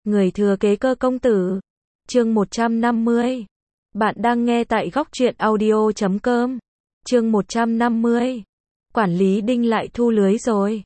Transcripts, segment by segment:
Người thừa kế Cơ công tử. Chương 150. Bạn đang nghe tại góc truyện audio.com. Chương 150. Quản lý Đinh lại thu lưới rồi.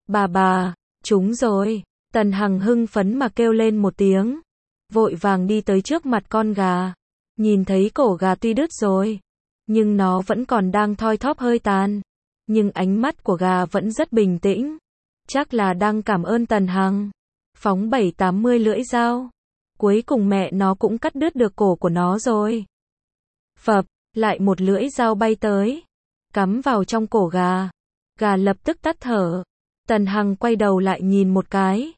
Bà, trúng rồi. Tần Hằng hưng phấn mà kêu lên một tiếng. Vội vàng đi tới trước mặt con gà. Nhìn thấy cổ gà tuy đứt rồi, nhưng nó vẫn còn đang thoi thóp hơi tàn. Nhưng ánh mắt của gà vẫn rất bình tĩnh. Chắc là đang cảm ơn Tần Hằng. Phóng 7-80 lưỡi dao. Cuối cùng mẹ nó cũng cắt đứt được cổ của nó rồi. Phập, lại một lưỡi dao bay tới. Cắm vào trong cổ gà. Gà lập tức tắt thở. Tần Hằng quay đầu lại nhìn một cái.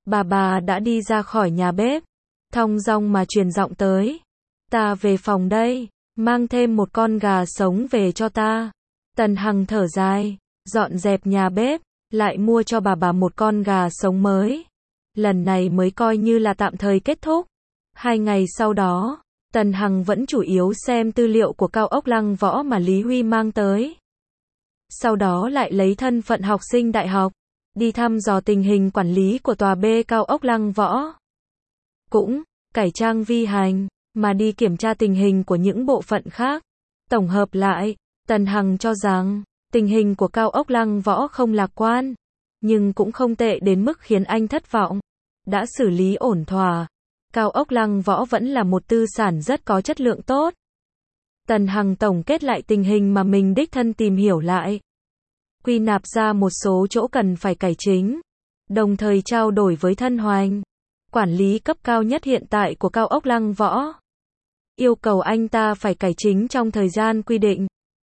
Bà đã đi ra khỏi nhà bếp. Thong dong mà truyền giọng tới. Ta về phòng đây. Mang thêm một con gà sống về cho ta. Tần Hằng thở dài. Dọn dẹp nhà bếp. Lại mua cho bà một con gà sống mới. Lần này mới coi như là tạm thời kết thúc. 2 ngày sau đó, Tần Hằng vẫn chủ yếu xem tư liệu của Cao ốc Lăng Võ mà Lý Huy mang tới. Sau đó lại lấy thân phận học sinh đại học, đi thăm dò tình hình quản lý của tòa B Cao ốc Lăng Võ. Cũng, cải trang vi hành, mà đi kiểm tra tình hình của những bộ phận khác. Tổng hợp lại, Tần Hằng cho rằng, tình hình của Cao ốc Lăng Võ không lạc quan, nhưng cũng không tệ đến mức khiến anh thất vọng. Đã xử lý ổn thỏa. Cao ốc Lăng Võ vẫn là một tư sản rất có chất lượng tốt. Tần Hằng tổng kết lại tình hình mà mình đích thân tìm hiểu lại. Quy nạp ra một số chỗ cần phải cải chính. Đồng thời trao đổi với Thân Hoành, quản lý cấp cao nhất hiện tại của Cao ốc Lăng Võ. Yêu cầu anh ta phải cải chính trong thời gian quy định.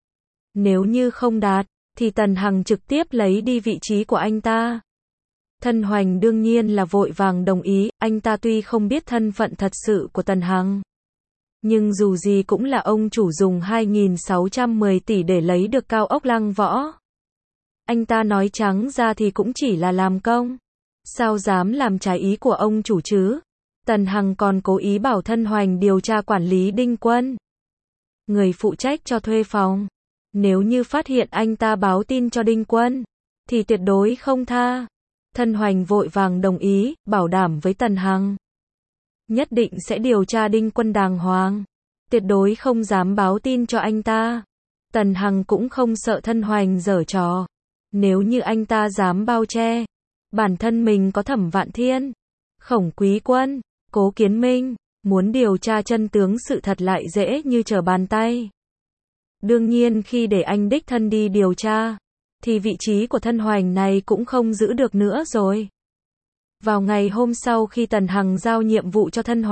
Nếu như không đạt, thì Tần Hằng trực tiếp lấy đi vị trí của anh ta. Thân Hoành đương nhiên là vội vàng đồng ý, anh ta tuy không biết thân phận thật sự của Tần Hằng. Nhưng dù gì cũng là ông chủ dùng 2.610 tỷ để lấy được Cao ốc Lăng Võ. Anh ta nói trắng ra thì cũng chỉ là làm công. Sao dám làm trái ý của ông chủ chứ? Tần Hằng còn cố ý bảo Thân Hoành điều tra quản lý Đinh Quân, người phụ trách cho thuê phòng. Nếu như phát hiện anh ta báo tin cho Đinh Quân, thì tuyệt đối không tha. Thân Hoành vội vàng đồng ý, bảo đảm với Tần Hằng. Nhất định sẽ điều tra Đinh Quân đàng hoàng. Tuyệt đối không dám báo tin cho anh ta. Tần Hằng cũng không sợ Thân Hoành giở trò. Nếu như anh ta dám bao che, bản thân mình có Thẩm Vạn Thiên, Khổng Quý Quân, Cố Kiến Minh, muốn điều tra chân tướng sự thật lại dễ như trở bàn tay. Đương nhiên khi để anh đích thân đi điều tra, thì vị trí của Thân Hoành này cũng không giữ được nữa rồi. Vào ngày hôm sau khi Tần Hằng giao nhiệm vụ cho Thân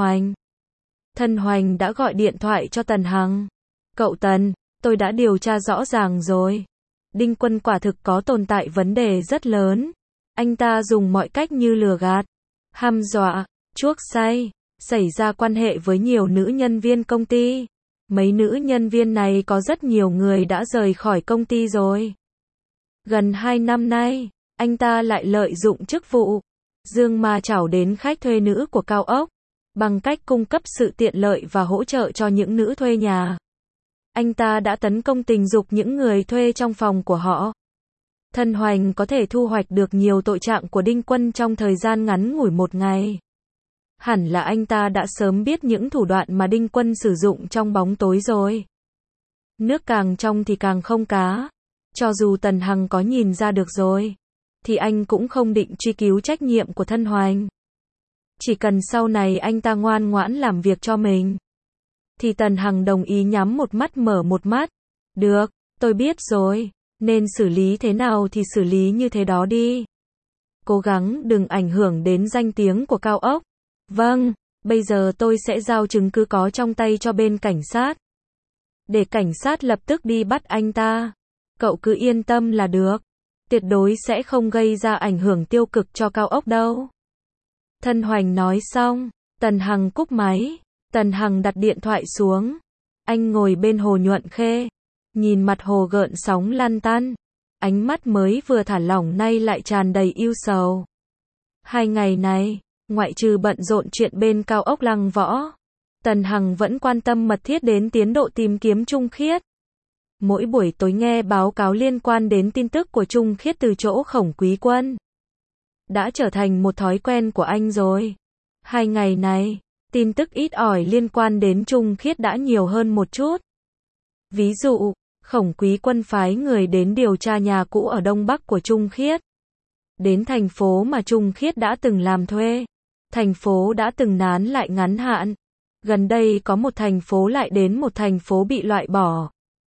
Hoành đã gọi điện thoại cho Tần Hằng. Cậu Tần, tôi đã điều tra rõ ràng rồi. Đinh Quân quả thực có tồn tại vấn đề rất lớn. Anh ta dùng mọi cách như lừa gạt, hăm dọa, chuốc say, xảy ra quan hệ với nhiều nữ nhân viên công ty. Mấy nữ nhân viên này có rất nhiều người đã rời khỏi công ty rồi. Gần 2 năm nay, anh ta lại lợi dụng chức vụ dương ma chảo đến khách thuê nữ của cao ốc, bằng cách cung cấp sự tiện lợi và hỗ trợ cho những nữ thuê nhà. Anh ta đã tấn công tình dục những người thuê trong phòng của họ. Thân Hoành có thể thu hoạch được nhiều tội trạng của Đinh Quân trong thời gian ngắn ngủi 1 ngày. Hẳn là anh ta đã sớm biết những thủ đoạn mà Đinh Quân sử dụng trong bóng tối rồi. Nước càng trong thì càng không cá. Cho dù Tần Hằng có nhìn ra được rồi, thì anh cũng không định truy cứu trách nhiệm của Thân Hoành. Chỉ cần sau này anh ta ngoan ngoãn làm việc cho mình, thì Tần Hằng đồng ý nhắm một mắt mở một mắt. Được, tôi biết rồi, nên xử lý thế nào thì xử lý như thế đó đi. Cố gắng đừng ảnh hưởng đến danh tiếng của cao ốc. Vâng, bây giờ tôi sẽ giao chứng cứ có trong tay cho bên cảnh sát, để cảnh sát lập tức đi bắt anh ta. Cậu cứ yên tâm là được. Tuyệt đối sẽ không gây ra ảnh hưởng tiêu cực cho cao ốc đâu. Thân Hoành nói xong, Tần Hằng cúp máy. Tần Hằng đặt điện thoại xuống. Anh ngồi bên hồ Nhuận Khê, nhìn mặt hồ gợn sóng lăn tăn. Ánh mắt mới vừa thả lỏng nay lại tràn đầy ưu sầu. 2 ngày này, ngoại trừ bận rộn chuyện bên Cao ốc Lăng Võ, Tần Hằng vẫn quan tâm mật thiết đến tiến độ tìm kiếm Trung Khiết. Mỗi buổi tối nghe báo cáo liên quan đến tin tức của Trung Khiết từ chỗ Khổng Quý Quân. Đã trở thành một thói quen của anh rồi. 2 ngày này, tin tức ít ỏi liên quan đến Trung Khiết đã nhiều hơn một chút. Ví dụ, Khổng Quý Quân phái người đến điều tra nhà cũ ở Đông Bắc của Trung Khiết. Đến thành phố mà Trung Khiết đã từng làm thuê. Thành phố đã từng nán lại ngắn hạn. Gần đây có một thành phố lại đến một thành phố bị loại bỏ.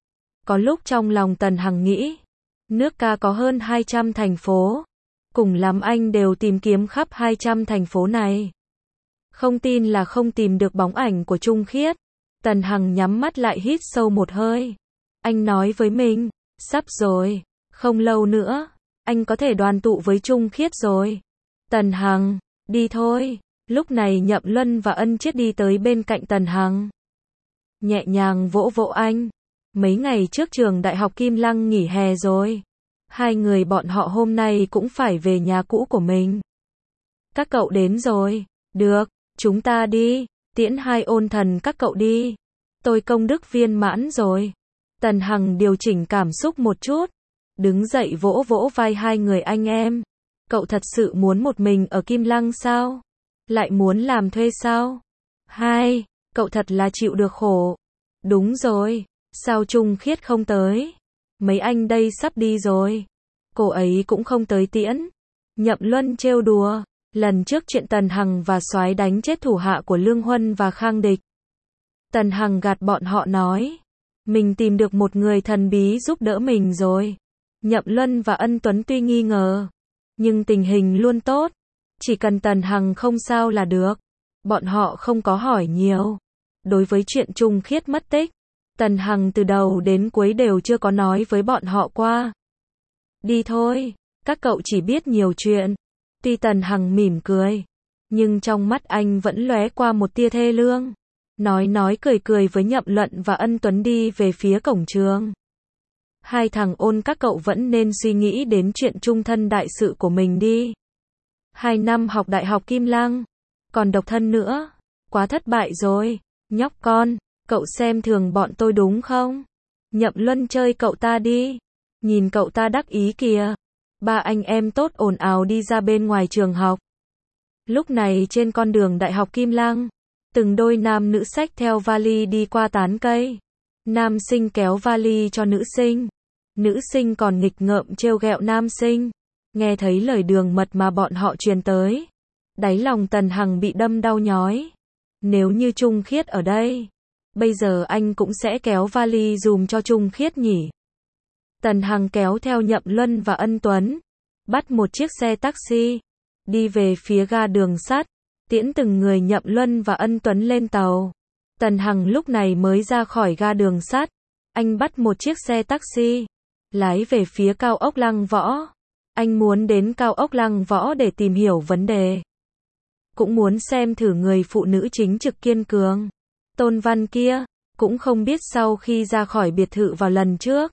Có lúc trong lòng Tần Hằng nghĩ, nước ca có hơn 200 thành phố. Cùng lắm anh đều tìm kiếm khắp 200 thành phố này. Không tin là không tìm được bóng ảnh của Trung Khiết. Tần Hằng nhắm mắt lại hít sâu một hơi. Anh nói với mình, sắp rồi, không lâu nữa, anh có thể đoàn tụ với Trung Khiết rồi. Tần Hằng, đi thôi. Lúc này Nhậm Luân và Ân Chiết đi tới bên cạnh Tần Hằng. Nhẹ nhàng vỗ vỗ anh. Mấy ngày trước trường Đại học Kim Lăng nghỉ hè rồi. 2 người bọn họ hôm nay cũng phải về nhà cũ của mình. Các cậu đến rồi. Được, chúng ta đi. Tiễn hai ôn thần các cậu đi. Tôi công đức viên mãn rồi. Tần Hằng điều chỉnh cảm xúc một chút. Đứng dậy vỗ vỗ vai hai người anh em. Cậu thật sự muốn một mình ở Kim Lăng sao? Lại muốn làm thuê sao? Hai, cậu thật là chịu được khổ. Đúng rồi, sao Trung Khiết không tới? Mấy anh đây sắp đi rồi. Cô ấy cũng không tới tiễn. Nhậm Luân trêu đùa. Lần trước chuyện Tần Hằng và Soái đánh chết thủ hạ của Lương Huân và Khang Địch. Tần Hằng gạt bọn họ nói. Mình tìm được một người thần bí giúp đỡ mình rồi. Nhậm Luân và Ân Tuấn tuy nghi ngờ. Nhưng tình hình luôn tốt. Chỉ cần Tần Hằng không sao là được. Bọn họ không có hỏi nhiều. Đối với chuyện Trung Khiết mất tích, Tần Hằng từ đầu đến cuối đều chưa có nói với bọn họ qua. Đi thôi, các cậu chỉ biết nhiều chuyện. Tuy Tần Hằng mỉm cười, nhưng trong mắt anh vẫn lóe qua một tia thê lương. Nói cười cười với Nhậm Luận và Ân Tuấn đi về phía cổng trường. Hai thằng ôn các cậu vẫn nên suy nghĩ đến chuyện chung thân đại sự của mình đi. 2 năm học đại học Kim Lăng, còn độc thân nữa, quá thất bại rồi. Nhóc con, cậu xem thường bọn tôi đúng không? Nhậm Luân chơi cậu ta đi. Nhìn cậu ta đắc ý kìa. 3 anh em tốt ồn ào đi ra bên ngoài trường học. Lúc này trên con đường đại học Kim Lăng, từng đôi nam nữ xách theo vali đi qua tán cây. Nam sinh kéo vali cho nữ sinh. Nữ sinh còn nghịch ngợm trêu ghẹo nam sinh. Nghe thấy lời đường mật mà bọn họ truyền tới, đáy lòng Tần Hằng bị đâm đau nhói. Nếu như Trung Khiết ở đây, bây giờ anh cũng sẽ kéo vali dùm cho Trung Khiết nhỉ. Tần Hằng kéo theo Nhậm Luân và Ân Tuấn, bắt một chiếc xe taxi, đi về phía ga đường sắt, tiễn từng người Nhậm Luân và Ân Tuấn lên tàu. Tần Hằng lúc này mới ra khỏi ga đường sắt, anh bắt một chiếc xe taxi, lái về phía cao ốc Lăng Võ. Anh muốn đến cao ốc Lăng Võ để tìm hiểu vấn đề. Cũng muốn xem thử người phụ nữ chính trực kiên cường, Tôn Văn kia, cũng không biết sau khi ra khỏi biệt thự vào lần trước,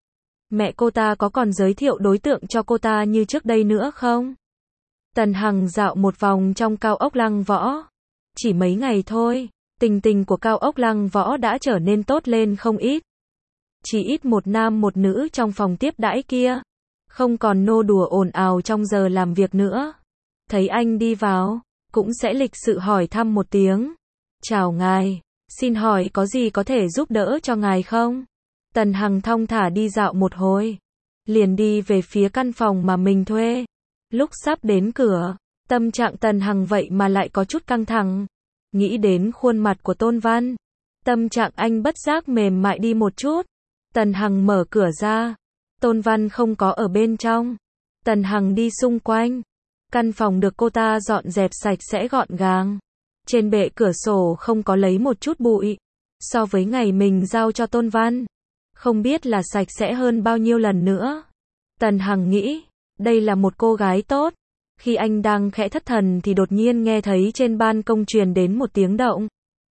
mẹ cô ta có còn giới thiệu đối tượng cho cô ta như trước đây nữa không? Tần Hằng dạo một vòng trong cao ốc Lăng Võ. Chỉ mấy ngày thôi, tình tình của cao ốc Lăng Võ đã trở nên tốt lên không ít. Chỉ ít một nam một nữ trong phòng tiếp đãi kia. Không còn nô đùa ồn ào trong giờ làm việc nữa. Thấy anh đi vào, cũng sẽ lịch sự hỏi thăm một tiếng. Chào ngài, xin hỏi có gì có thể giúp đỡ cho ngài không? Tần Hằng thong thả đi dạo một hồi, liền đi về phía căn phòng mà mình thuê. Lúc sắp đến cửa, tâm trạng Tần Hằng vậy mà lại có chút căng thẳng. Nghĩ đến khuôn mặt của Tôn Văn, tâm trạng anh bất giác mềm mại đi một chút. Tần Hằng mở cửa ra, Tôn Văn không có ở bên trong. Tần Hằng đi xung quanh. Căn phòng được cô ta dọn dẹp sạch sẽ gọn gàng. Trên bệ cửa sổ không có lấy một chút bụi. So với ngày mình giao cho Tôn Văn, không biết là sạch sẽ hơn bao nhiêu lần nữa. Tần Hằng nghĩ, đây là một cô gái tốt. Khi anh đang khẽ thất thần thì đột nhiên nghe thấy trên ban công truyền đến một tiếng động.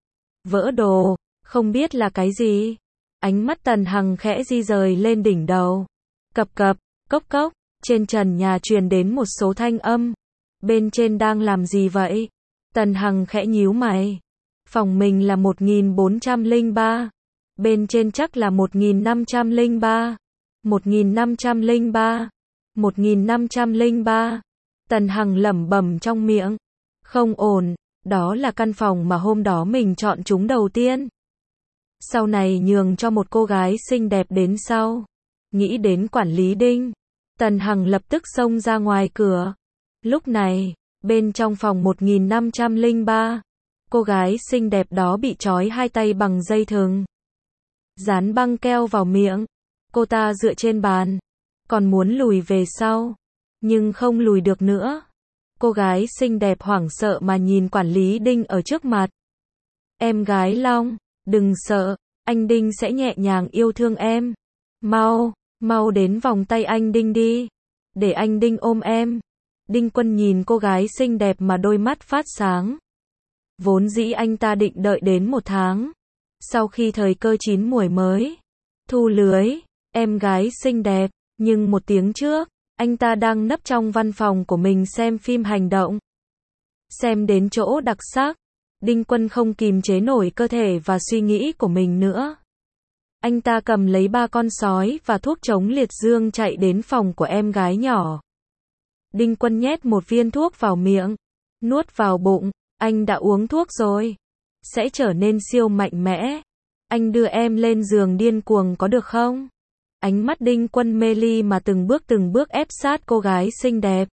Vỡ đồ, không biết là cái gì. Ánh mắt Tần Hằng khẽ di rời lên đỉnh đầu. Cập cập, cốc cốc, trên trần nhà truyền đến một số thanh âm. Bên trên đang làm gì vậy? Tần Hằng khẽ nhíu mày. Phòng mình là 1403. Bên trên chắc là 1503. 1503. 1503. Tần Hằng lẩm bẩm trong miệng. Không ổn, Đó là căn phòng mà hôm đó mình chọn chúng đầu tiên. Sau này nhường cho một cô gái xinh đẹp đến sau. Nghĩ đến quản lý Đinh, Tần Hằng lập tức xông ra ngoài cửa. Lúc này, bên trong phòng 1503, cô gái xinh đẹp đó bị trói hai tay bằng dây thừng, dán băng keo vào miệng. Cô ta dựa trên bàn, còn muốn lùi về sau, nhưng không lùi được nữa. Cô gái xinh đẹp hoảng sợ mà nhìn quản lý Đinh ở trước mặt. Em gái Long, đừng sợ, anh Đinh sẽ nhẹ nhàng yêu thương em. Mau đến vòng tay anh Đinh đi, để anh Đinh ôm em. Đinh Quân nhìn cô gái xinh đẹp mà đôi mắt phát sáng. Vốn dĩ anh ta định đợi đến 1 tháng, sau khi thời cơ chín muồi mới thu lưới em gái xinh đẹp, nhưng 1 tiếng trước, anh ta đang nấp trong văn phòng của mình xem phim hành động. Xem đến chỗ đặc sắc, Đinh Quân không kìm chế nổi cơ thể và suy nghĩ của mình nữa. Anh ta cầm lấy 3 con sói và thuốc chống liệt dương chạy đến phòng của em gái nhỏ. Đinh Quân nhét 1 viên thuốc vào miệng, nuốt vào bụng. Anh đã uống thuốc rồi, sẽ trở nên siêu mạnh mẽ. Anh đưa em lên giường điên cuồng có được không? Ánh mắt Đinh Quân mê ly mà từng bước ép sát cô gái xinh đẹp.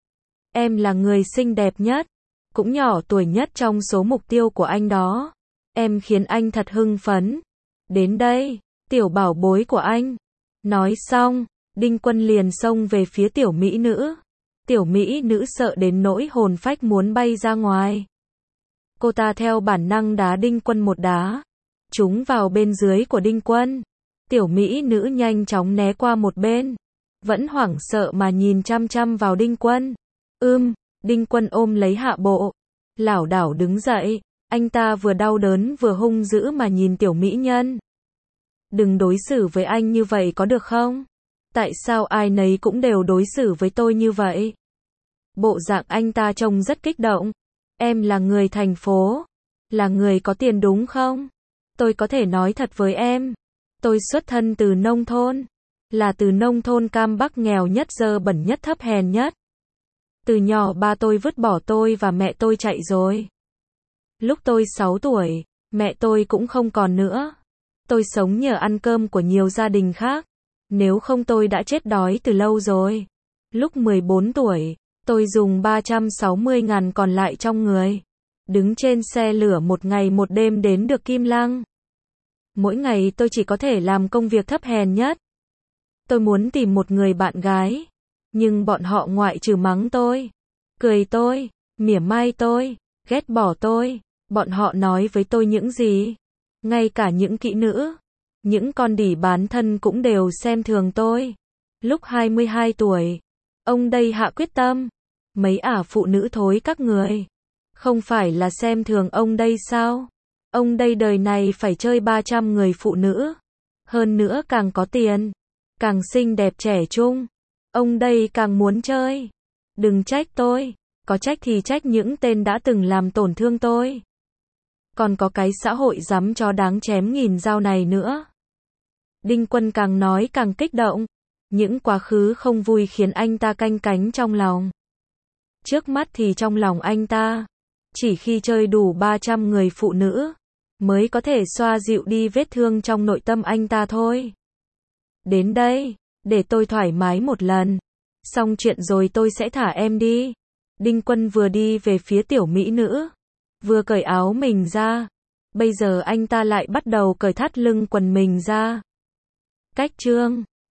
Em là người xinh đẹp nhất, cũng nhỏ tuổi nhất trong số mục tiêu của anh đó. Em khiến anh thật hưng phấn. Đến đây, tiểu bảo bối của anh. Nói xong, Đinh Quân liền xông về phía tiểu mỹ nữ. Tiểu mỹ nữ sợ đến nỗi hồn phách muốn bay ra ngoài. Cô ta theo bản năng đá Đinh Quân một đá, trúng vào bên dưới của Đinh Quân. Tiểu mỹ nữ nhanh chóng né qua một bên, vẫn hoảng sợ mà nhìn chăm chăm vào Đinh Quân. Đinh Quân ôm lấy hạ bộ, lảo đảo đứng dậy, anh ta vừa đau đớn vừa hung dữ mà nhìn tiểu mỹ nhân. Đừng đối xử với anh như vậy có được không? Tại sao ai nấy cũng đều đối xử với tôi như vậy? Bộ dạng anh ta trông rất kích động. Em là người thành phố, là người có tiền đúng không? Tôi có thể nói thật với em, tôi xuất thân từ nông thôn, là từ nông thôn Cam Bắc nghèo nhất, dơ bẩn nhất, thấp hèn nhất. Từ nhỏ ba tôi vứt bỏ tôi và mẹ tôi chạy rồi. Lúc tôi 6 tuổi, mẹ tôi cũng không còn nữa. Tôi sống nhờ ăn cơm của nhiều gia đình khác, nếu không tôi đã chết đói từ lâu rồi. Lúc 14 tuổi, tôi dùng 360.000 còn lại trong người, đứng trên xe lửa 1 ngày 1 đêm đến được Kim Lăng. Mỗi ngày tôi chỉ có thể làm công việc thấp hèn nhất. Tôi muốn tìm một người bạn gái, nhưng bọn họ ngoại trừ mắng tôi, cười tôi, mỉa mai tôi, ghét bỏ tôi, bọn họ nói với tôi những gì? Ngay cả những kỹ nữ, những con đỉ bán thân cũng đều xem thường tôi. Lúc 22 tuổi, ông đây hạ quyết tâm, mấy phụ nữ thối các người, không phải là xem thường ông đây sao? Ông đây đời này phải chơi 300 người phụ nữ, hơn nữa càng có tiền, càng xinh đẹp trẻ trung, ông đây càng muốn chơi. Đừng trách tôi, có trách thì trách những tên đã từng làm tổn thương tôi. Còn có cái xã hội dám chó đáng chém nghìn dao này nữa. Đinh Quân càng nói càng kích động, những quá khứ không vui khiến anh ta canh cánh trong lòng. Trước mắt thì trong lòng anh ta, chỉ khi chơi đủ 300 người phụ nữ, mới có thể xoa dịu đi vết thương trong nội tâm anh ta thôi. Đến đây, để tôi thoải mái một lần, xong chuyện rồi tôi sẽ thả em đi. Đinh Quân vừa đi về phía tiểu mỹ nữ, vừa cởi áo mình ra. Bây giờ anh ta lại bắt đầu cởi thắt lưng quần mình ra. Cách chương